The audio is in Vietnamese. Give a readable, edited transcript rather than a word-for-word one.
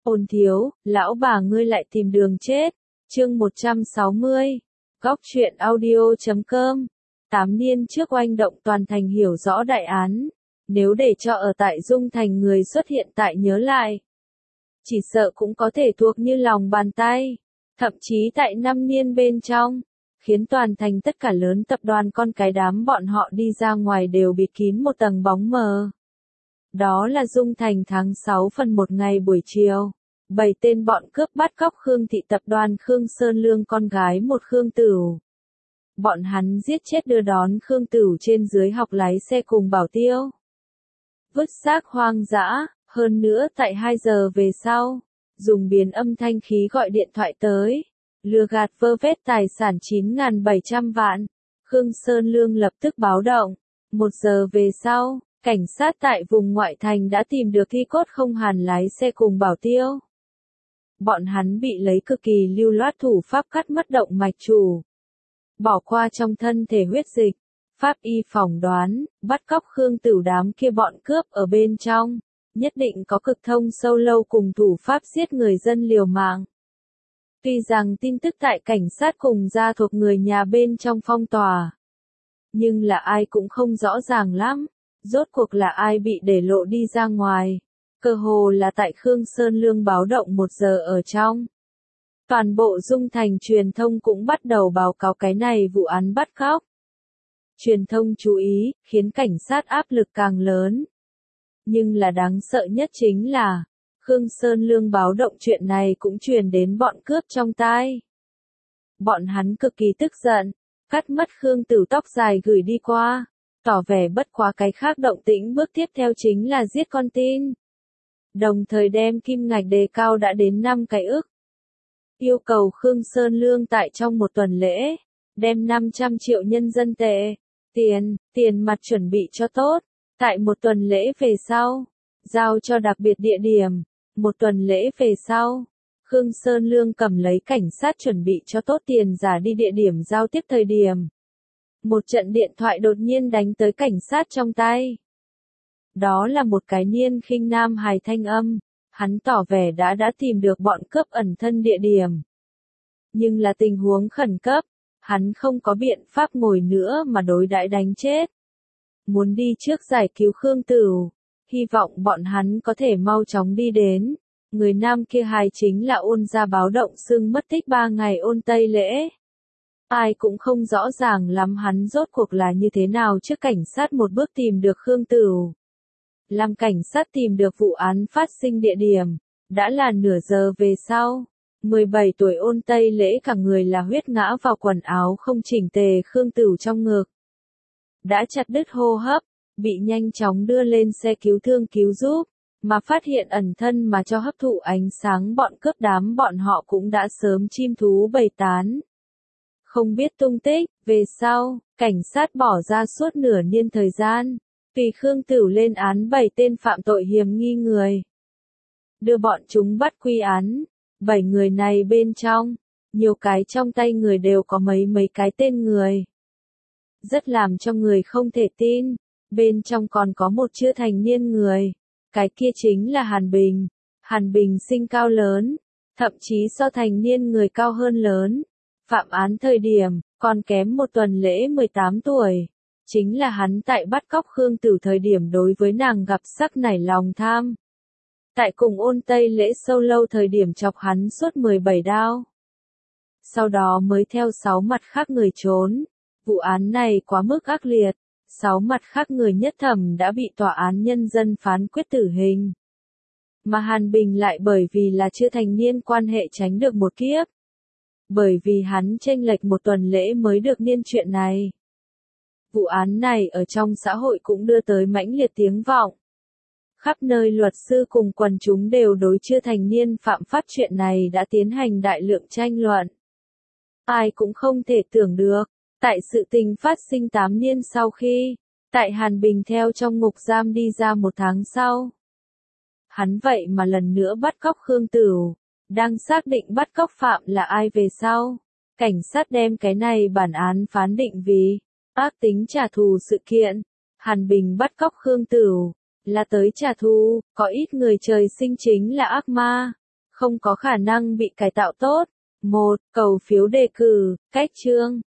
Ôn thiếu, lão bà ngươi lại tìm đường chết. Chương 160. Góc truyện audio.com. 8 niên trước oanh động toàn thành hiểu rõ đại án. Nếu để cho ở tại Dung Thành người xuất hiện tại nhớ lại, chỉ sợ cũng có thể thuộc như lòng bàn tay. Thậm chí tại 5 niên bên trong, khiến toàn thành tất cả lớn tập đoàn con cái đám bọn họ đi ra ngoài đều bịt kín một tầng bóng mờ. Đó là Dung Thành tháng 6 phần 1 ngày buổi chiều. 7 tên bọn cướp bắt cóc Khương Thị tập đoàn Khương Sơn Lương con gái một Khương Tửu. Bọn hắn giết chết đưa đón Khương Tửu trên dưới học lái xe cùng Bảo Tiêu. Vứt xác hoang dã, hơn nữa tại 2 giờ về sau, dùng biến âm thanh khí gọi điện thoại tới, lừa gạt vơ vét tài sản 9.700 vạn. Khương Sơn Lương lập tức báo động. 1 giờ về sau, cảnh sát tại vùng ngoại thành đã tìm được thi cốt không Hàn lái xe cùng Bảo Tiêu. Bọn hắn bị lấy cực kỳ lưu loát thủ pháp cắt mất động mạch chủ, bỏ qua trong thân thể huyết dịch. Pháp y phỏng đoán, bắt cóc Khương Tửu đám kia bọn cướp ở bên trong, nhất định có cực thông sâu lâu cùng thủ pháp giết người dân liều mạng. Tuy rằng tin tức tại cảnh sát cùng gia thuộc người nhà bên trong phong tỏa, nhưng là ai cũng không rõ ràng lắm, rốt cuộc là ai bị để lộ đi ra ngoài. Cơ hồ là tại Khương Sơn Lương báo động 1 giờ ở trong. Toàn bộ Dung Thành truyền thông cũng bắt đầu báo cáo cái này vụ án bắt cóc. Truyền thông chú ý, khiến cảnh sát áp lực càng lớn. Nhưng là đáng sợ nhất chính là, Khương Sơn Lương báo động chuyện này cũng truyền đến bọn cướp trong tai. Bọn hắn cực kỳ tức giận, cắt mất Khương Tửu tóc dài gửi đi qua, tỏ vẻ bất quá cái khác động tĩnh bước tiếp theo chính là giết con tin. Đồng thời đem kim ngạch đề cao đã đến 5 cái ức. Yêu cầu Khương Sơn Lương tại trong 1 tuần lễ, đem 500 triệu nhân dân tệ, tiền mặt chuẩn bị cho tốt, tại 1 tuần lễ về sau, giao cho đặc biệt địa điểm. 1 tuần lễ về sau, Khương Sơn Lương cầm lấy cảnh sát chuẩn bị cho tốt tiền giả đi địa điểm giao tiếp thời điểm. Một trận điện thoại đột nhiên đánh tới cảnh sát trong tay. Đó là một cái niên khinh nam hài thanh âm, hắn tỏ vẻ đã tìm được bọn cướp ẩn thân địa điểm. Nhưng là tình huống khẩn cấp, hắn không có biện pháp ngồi nữa mà đối đãi đánh chết. Muốn đi trước giải cứu Khương Tửu, hy vọng bọn hắn có thể mau chóng đi đến. Người nam kia hài chính là Ôn gia báo động xưng mất tích 3 ngày Ôn Tây Lễ. Ai cũng không rõ ràng lắm hắn rốt cuộc là như thế nào trước cảnh sát một bước tìm được Khương Tửu. Làm cảnh sát tìm được vụ án phát sinh địa điểm, đã là nửa giờ về sau. 17 tuổi Ôn Tây Lễ cả người là huyết ngã vào quần áo không chỉnh tề Khương Tửu trong ngực. Đã chặt đứt hô hấp, bị nhanh chóng đưa lên xe cứu thương cứu giúp, mà phát hiện ẩn thân mà cho hấp thụ ánh sáng bọn cướp đám bọn họ cũng đã sớm chim thú bầy tán. Không biết tung tích, về sau, cảnh sát bỏ ra suốt nửa niên thời gian, tùy Khương Tửu lên án 7 tên phạm tội hiểm nghi người. Đưa bọn chúng bắt quy án, 7 người này bên trong, nhiều cái trong tay người đều có mấy cái tên người. Rất làm cho người không thể tin, bên trong còn có một chưa thành niên người, cái kia chính là Hàn Bình. Hàn Bình sinh cao lớn, thậm chí so thành niên người cao hơn lớn. Phạm án thời điểm, còn kém 1 tuần lễ 18 tuổi. Chính là hắn tại bắt cóc Khương Tửu thời điểm đối với nàng gặp sắc nảy lòng tham. Tại cùng Ôn Tây Lễ sâu lâu thời điểm chọc hắn suốt 17 đao. Sau đó mới theo 6 mặt khác người trốn. Vụ án này quá mức ác liệt. 6 mặt khác người nhất thẩm đã bị tòa án nhân dân phán quyết tử hình. Mà Hàn Bình lại bởi vì là chưa thành niên quan hệ tránh được một kiếp. Bởi vì hắn chênh lệch 1 tuần lễ mới được niên chuyện này. Vụ án này ở trong xã hội cũng đưa tới mãnh liệt tiếng vọng. Khắp nơi luật sư cùng quần chúng đều đối chưa thành niên phạm pháp chuyện này đã tiến hành đại lượng tranh luận. Ai cũng không thể tưởng được, tại sự tình phát sinh 8 niên sau khi, tại Hàn Bình theo trong ngục giam đi ra 1 tháng sau. Hắn vậy mà lần nữa bắt cóc Khương Tửu, đang xác định bắt cóc phạm là ai về sau. Cảnh sát đem cái này bản án phán định vì ác tính trả thù sự kiện. Hàn Bình bắt cóc Khương Tửu, là tới trả thù, có ít người trời sinh chính là ác ma. không có khả năng bị cải tạo tốt. 1. Cầu phiếu đề cử, cách chương.